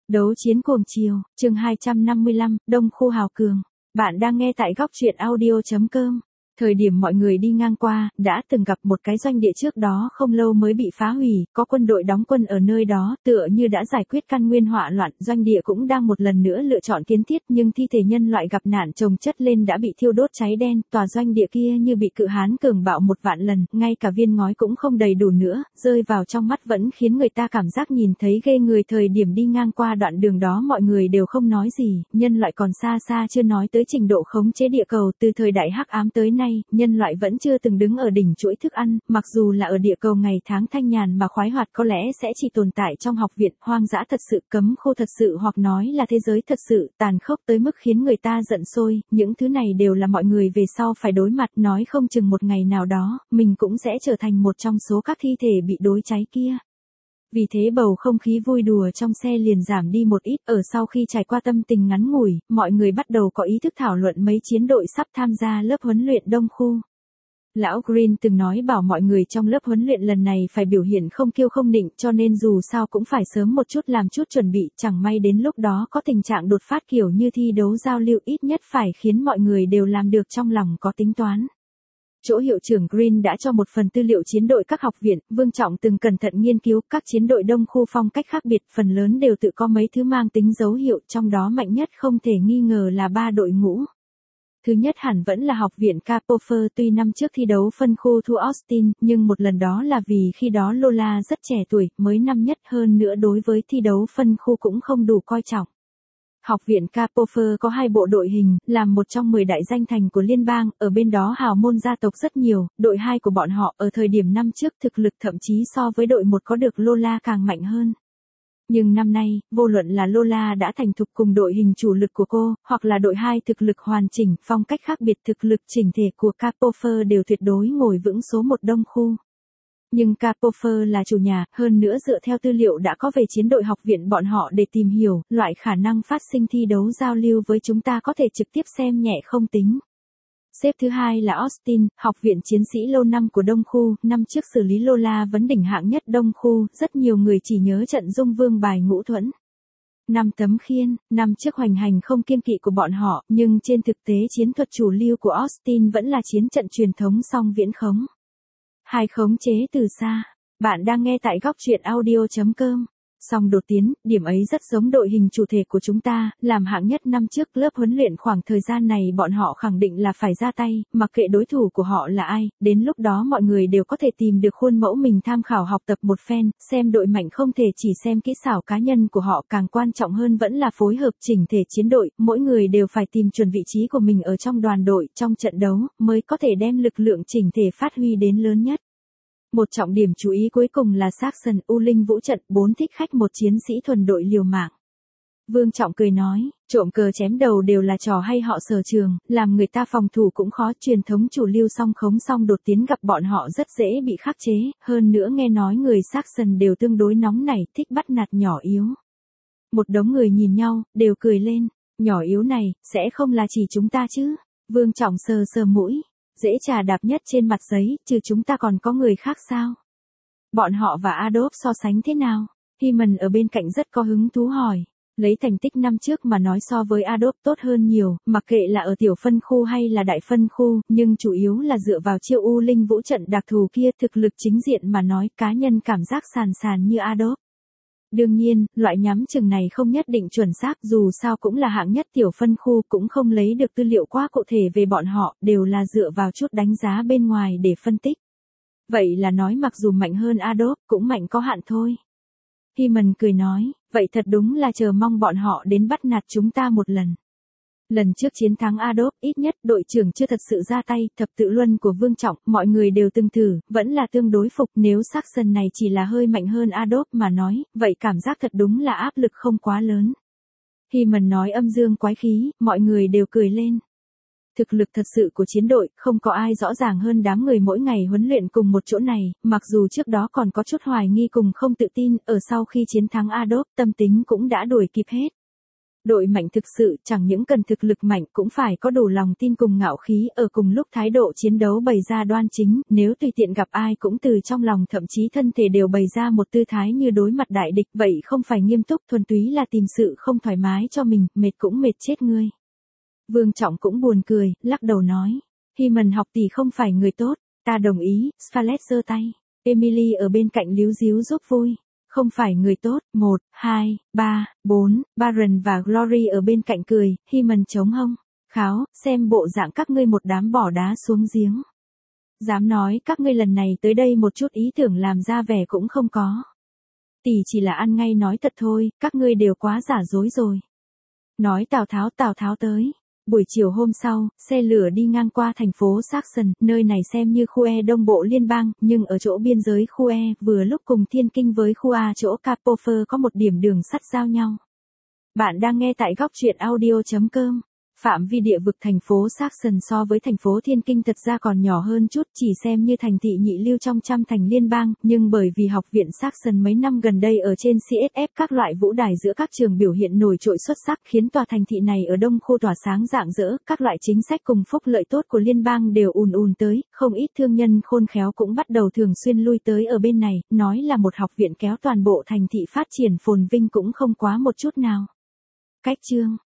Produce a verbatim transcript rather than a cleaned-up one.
Đấu chiến cuồng chiều, chương hai trăm năm mươi lăm, Đông Khu Hào Cường. Bạn đang nghe tại góc truyện audio chấm com. Thời điểm mọi người đi ngang qua, đã từng gặp một cái doanh địa trước đó không lâu mới bị phá hủy, có quân đội đóng quân ở nơi đó, tựa như đã giải quyết căn nguyên họa loạn, doanh địa cũng đang một lần nữa lựa chọn kiến thiết, nhưng thi thể nhân loại gặp nạn chồng chất lên đã bị thiêu đốt cháy đen, tòa doanh địa kia như bị cự hán cường bạo một vạn lần, ngay cả viên ngói cũng không đầy đủ nữa, rơi vào trong mắt vẫn khiến người ta cảm giác nhìn thấy ghê người. Thời điểm đi ngang qua đoạn đường đó mọi người đều không nói gì, nhân loại còn xa xa chưa nói tới trình độ khống chế địa cầu, từ thời đại hắc ám tới nay, nhân loại vẫn chưa từng đứng ở đỉnh chuỗi thức ăn, mặc dù là ở địa cầu ngày tháng thanh nhàn mà khoái hoạt có lẽ sẽ chỉ tồn tại trong học viện, hoang dã thật sự, cấm khô thật sự, hoặc nói là thế giới thật sự, tàn khốc tới mức khiến người ta giận sôi, những thứ này đều là mọi người về sau phải đối mặt, nói không chừng một ngày nào đó, mình cũng sẽ trở thành một trong số các thi thể bị đối cháy kia. Vì thế bầu không khí vui đùa trong xe liền giảm đi một ít, ở sau khi trải qua tâm tình ngắn ngủi, mọi người bắt đầu có ý thức thảo luận mấy chiến đội sắp tham gia lớp huấn luyện Đông Khu. Lão Green từng nói bảo mọi người trong lớp huấn luyện lần này phải biểu hiện không kiêu không nịnh, cho nên dù sao cũng phải sớm một chút làm chút chuẩn bị, chẳng may đến lúc đó có tình trạng đột phát kiểu như thi đấu giao lưu, ít nhất phải khiến mọi người đều làm được trong lòng có tính toán. Chỗ hiệu trưởng Green đã cho một phần tư liệu chiến đội các học viện, Vương Trọng từng cẩn thận nghiên cứu các chiến đội Đông Khu phong cách khác biệt, phần lớn đều tự có mấy thứ mang tính dấu hiệu, trong đó mạnh nhất không thể nghi ngờ là ba đội ngũ. Thứ nhất hẳn vẫn là học viện Capofer, tuy năm trước thi đấu phân khu thua Austin, nhưng một lần đó là vì khi đó Lola rất trẻ tuổi, mới năm nhất, hơn nữa đối với thi đấu phân khu cũng không đủ coi trọng. Học viện Capofer có hai bộ đội hình, làm một trong mười đại danh thành của liên bang, ở bên đó hào môn gia tộc rất nhiều, đội hai của bọn họ ở thời điểm năm trước thực lực thậm chí so với đội một có được Lola càng mạnh hơn. Nhưng năm nay, vô luận là Lola đã thành thục cùng đội hình chủ lực của cô, hoặc là đội hai thực lực hoàn chỉnh, phong cách khác biệt, thực lực chỉnh thể của Capofer đều tuyệt đối ngồi vững số một Đông Khu. Nhưng Capofer là chủ nhà, hơn nữa dựa theo tư liệu đã có về chiến đội học viện bọn họ để tìm hiểu, loại khả năng phát sinh thi đấu giao lưu với chúng ta có thể trực tiếp xem nhẹ không tính. Xếp thứ hai là Austin, học viện chiến sĩ lâu năm của Đông Khu, năm trước xử lý Lola vấn đỉnh hạng nhất Đông Khu, rất nhiều người chỉ nhớ trận dung vương bài ngũ thuẫn. Năm tấm khiên, năm trước hoành hành không kiêng kỵ của bọn họ, nhưng trên thực tế chiến thuật chủ lưu của Austin vẫn là chiến trận truyền thống song viễn khống. Hai khống chế từ xa. Bạn đang nghe tại góc truyện audio chấm com. Song đột tiến, điểm ấy rất giống đội hình chủ thể của chúng ta, làm hạng nhất năm trước lớp huấn luyện, khoảng thời gian này bọn họ khẳng định là phải ra tay, mặc kệ đối thủ của họ là ai, đến lúc đó mọi người đều có thể tìm được khuôn mẫu mình tham khảo học tập một phen, xem đội mạnh không thể chỉ xem kỹ xảo cá nhân của họ, càng quan trọng hơn vẫn là phối hợp chỉnh thể chiến đội, mỗi người đều phải tìm chuẩn vị trí của mình ở trong đoàn đội, trong trận đấu, mới có thể đem lực lượng chỉnh thể phát huy đến lớn nhất. Một trọng điểm chú ý cuối cùng là Saxon, U Linh vũ trận, bốn thích khách, một chiến sĩ thuần đội liều mạng. Vương Trọng cười nói, trộm cờ chém đầu đều là trò hay họ sở trường, làm người ta phòng thủ cũng khó, truyền thống chủ lưu song khống song đột tiến gặp bọn họ rất dễ bị khắc chế, hơn nữa nghe nói người Saxon đều tương đối nóng nảy, thích bắt nạt nhỏ yếu. Một đống người nhìn nhau, đều cười lên, nhỏ yếu này, sẽ không là chỉ chúng ta chứ? Vương Trọng sờ sờ mũi. Dễ trà đạp nhất trên mặt giấy, trừ chúng ta còn có người khác sao? Bọn họ và Adolf so sánh thế nào? Hyman ở bên cạnh rất có hứng thú hỏi. Lấy thành tích năm trước mà nói so với Adolf tốt hơn nhiều, mặc kệ là ở tiểu phân khu hay là đại phân khu, nhưng chủ yếu là dựa vào chiêu U Linh vũ trận đặc thù kia, thực lực chính diện mà nói cá nhân cảm giác sàn sàn như Adolf. Đương nhiên, loại nhắm chừng này không nhất định chuẩn xác, dù sao cũng là hạng nhất tiểu phân khu, cũng không lấy được tư liệu quá cụ thể về bọn họ, đều là dựa vào chút đánh giá bên ngoài để phân tích. Vậy là nói mặc dù mạnh hơn Adolf, cũng mạnh có hạn thôi. Hyman cười nói, vậy thật đúng là chờ mong bọn họ đến bắt nạt chúng ta một lần. Lần trước chiến thắng Adolf, ít nhất đội trưởng chưa thật sự ra tay, thập tự luân của Vương Trọng, mọi người đều từng thử, vẫn là tương đối phục, nếu Saxon này chỉ là hơi mạnh hơn Adolf mà nói, vậy cảm giác thật đúng là áp lực không quá lớn. Hyman nói âm dương quái khí, mọi người đều cười lên. Thực lực thật sự của chiến đội, không có ai rõ ràng hơn đám người mỗi ngày huấn luyện cùng một chỗ này, mặc dù trước đó còn có chút hoài nghi cùng không tự tin, ở sau khi chiến thắng Adolf, tâm tính cũng đã đuổi kịp hết. Đội mạnh thực sự chẳng những cần thực lực mạnh cũng phải có đủ lòng tin cùng ngạo khí, ở cùng lúc thái độ chiến đấu bày ra đoan chính, nếu tùy tiện gặp ai cũng từ trong lòng thậm chí thân thể đều bày ra một tư thái như đối mặt đại địch, vậy không phải nghiêm túc, thuần túy là tìm sự không thoải mái cho mình, mệt cũng mệt chết ngươi. Vương Trọng cũng buồn cười, lắc đầu nói, Hyman học tỷ không phải người tốt, ta đồng ý. Scarlett giơ tay, Emily ở bên cạnh líu díu giúp vui. Không phải người tốt, một, hai, ba, bốn, Baron và Glory ở bên cạnh cười, Hyman chống hông, kháo, xem bộ dạng các ngươi một đám bỏ đá xuống giếng. Dám nói các ngươi lần này tới đây một chút ý tưởng làm ra vẻ cũng không có. Tỷ chỉ là ăn ngay nói thật thôi, các ngươi đều quá giả dối rồi. Nói Tào Tháo Tào Tháo tới. Buổi chiều hôm sau, xe lửa đi ngang qua thành phố Saxon, nơi này xem như khu E đông bộ liên bang, nhưng ở chỗ biên giới khu E, vừa lúc cùng Thiên Kinh với khu A chỗ Kapopher có một điểm đường sắt giao nhau. Bạn đang nghe tại góc truyện audio chấm com. Phạm vi địa vực thành phố Saxon so với thành phố Thiên Kinh thật ra còn nhỏ hơn chút, chỉ xem như thành thị nhị lưu trong trăm thành liên bang, nhưng bởi vì học viện Saxon mấy năm gần đây ở trên xê ét ép các loại vũ đài giữa các trường biểu hiện nổi trội xuất sắc, khiến tòa thành thị này ở đông khu tỏa sáng rạng rỡ, các loại chính sách cùng phúc lợi tốt của liên bang đều ùn ùn tới, không ít thương nhân khôn khéo cũng bắt đầu thường xuyên lui tới ở bên này, nói là một học viện kéo toàn bộ thành thị phát triển phồn vinh cũng không quá một chút nào. Cách chương